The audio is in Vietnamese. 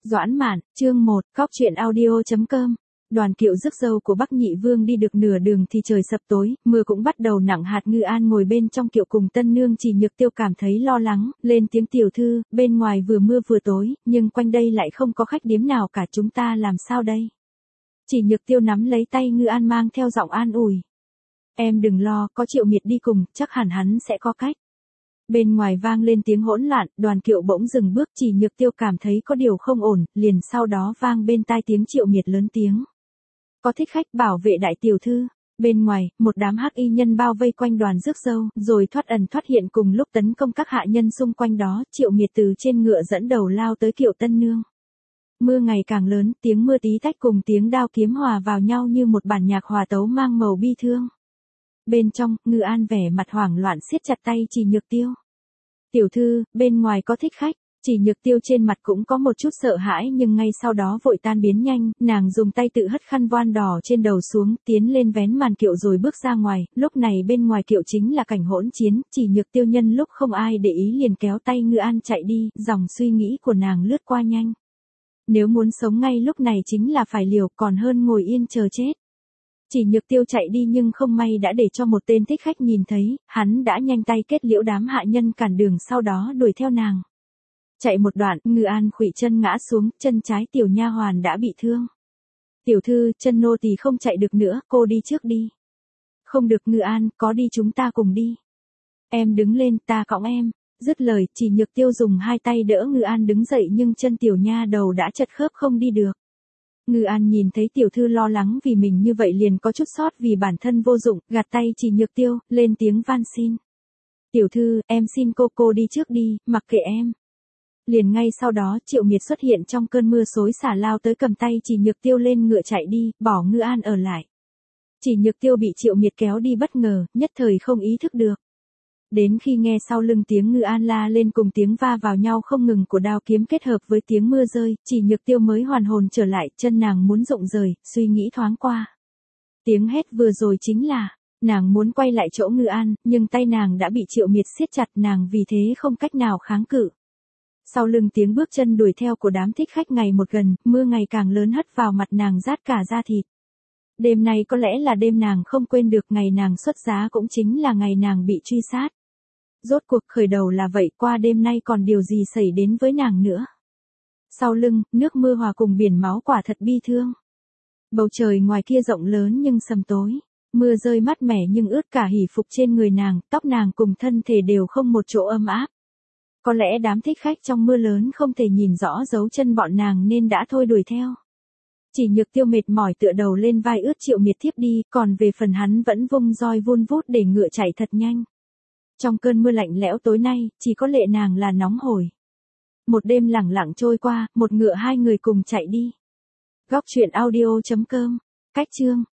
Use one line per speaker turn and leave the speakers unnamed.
Doãn Mạn, chương 1, Cóc truyện audio.com. Đoàn kiệu rước dâu của Bắc Nhị Vương đi được nửa đường thì trời sập tối, mưa cũng bắt đầu nặng hạt. Ngư An ngồi bên trong kiệu cùng tân nương Chỉ Nhược Tiêu cảm thấy lo lắng, lên tiếng: tiểu thư, bên ngoài vừa mưa vừa tối, nhưng quanh đây lại không có khách điếm nào cả, chúng ta làm sao đây? Chỉ Nhược Tiêu nắm lấy tay Ngư An mang theo giọng an ủi. Em đừng lo, có Triệu Miệt đi cùng, chắc hẳn hắn sẽ có cách. Bên ngoài vang lên tiếng hỗn loạn, đoàn kiệu bỗng dừng bước. Chỉ Nhược Tiêu cảm thấy có điều không ổn, liền sau đó vang bên tai tiếng Triệu Miệt lớn tiếng. Có thích khách, bảo vệ đại tiểu thư. Bên ngoài, một đám hắc y nhân bao vây quanh đoàn rước dâu, rồi thoát ẩn thoát hiện cùng lúc tấn công các hạ nhân xung quanh đó. Triệu Miệt từ trên ngựa dẫn đầu lao tới kiệu tân nương. Mưa ngày càng lớn, tiếng mưa tí tách cùng tiếng đao kiếm hòa vào nhau như một bản nhạc hòa tấu mang màu bi thương. Bên trong, Ngư An vẻ mặt hoảng loạn siết chặt tay Chỉ Nhược Tiêu. Tiểu thư, bên ngoài có thích khách. Chỉ Nhược Tiêu trên mặt cũng có một chút sợ hãi nhưng ngay sau đó vội tan biến nhanh, nàng dùng tay tự hất khăn voan đỏ trên đầu xuống, tiến lên vén màn kiệu rồi bước ra ngoài. Lúc này bên ngoài kiệu chính là cảnh hỗn chiến. Chỉ Nhược Tiêu nhân lúc không ai để ý liền kéo tay Ngư An chạy đi, dòng suy nghĩ của nàng lướt qua nhanh. Nếu muốn sống ngay lúc này chính là phải liều, còn hơn ngồi yên chờ chết. Chỉ Nhược Tiêu chạy đi nhưng không may đã để cho một tên thích khách nhìn thấy, hắn đã nhanh tay kết liễu đám hạ nhân cản đường, sau đó đuổi theo nàng. Chạy một đoạn, Ngư An khuỵu chân ngã xuống, chân trái tiểu nha hoàn đã bị thương. Tiểu thư, chân nô tỳ không chạy được nữa, cô đi trước đi. Không được Ngư An, có đi chúng ta cùng đi. Em đứng lên, ta cõng em. Dứt lời, Chỉ Nhược Tiêu dùng hai tay đỡ Ngư An đứng dậy nhưng chân tiểu nha đầu đã chật khớp không đi được. Ngư An nhìn thấy tiểu thư lo lắng vì mình như vậy liền có chút xót vì bản thân vô dụng, gạt tay Chỉ Nhược Tiêu, lên tiếng van xin. Tiểu thư, em xin cô đi trước đi, mặc kệ em. Liền ngay sau đó Triệu Miệt xuất hiện trong cơn mưa xối xả lao tới cầm tay Chỉ Nhược Tiêu lên ngựa chạy đi, bỏ Ngư An ở lại. Chỉ Nhược Tiêu bị Triệu Miệt kéo đi bất ngờ, nhất thời không ý thức được. Đến khi nghe sau lưng tiếng Ngư An la lên cùng tiếng va vào nhau không ngừng của đao kiếm kết hợp với tiếng mưa rơi, Chỉ Nhược Tiêu mới hoàn hồn trở lại, chân nàng muốn rụng rời, suy nghĩ thoáng qua. Tiếng hét vừa rồi chính là, nàng muốn quay lại chỗ Ngư An, nhưng tay nàng đã bị Triệu Miệt siết chặt, nàng vì thế không cách nào kháng cự. Sau lưng tiếng bước chân đuổi theo của đám thích khách ngày một gần, mưa ngày càng lớn hất vào mặt nàng rát cả da thịt. Đêm này có lẽ là đêm nàng không quên được, ngày nàng xuất giá cũng chính là ngày nàng bị truy sát. Rốt cuộc khởi đầu là vậy, qua đêm nay còn điều gì xảy đến với nàng nữa. Sau lưng, nước mưa hòa cùng biển máu quả thật bi thương. Bầu trời ngoài kia rộng lớn nhưng sầm tối. Mưa rơi mát mẻ nhưng ướt cả hỉ phục trên người nàng, tóc nàng cùng thân thể đều không một chỗ ấm áp. Có lẽ đám thích khách trong mưa lớn không thể nhìn rõ dấu chân bọn nàng nên đã thôi đuổi theo. Chỉ Nhược Tiêu mệt mỏi tựa đầu lên vai ướt Triệu Miệt thiếp đi, còn về phần hắn vẫn vung roi vun vút để ngựa chạy thật nhanh. Trong cơn mưa lạnh lẽo tối nay, chỉ có lệ nàng là nóng hổi. Một đêm lẳng lặng trôi qua, một ngựa hai người cùng chạy đi. Góc truyện audio.com. Cách chương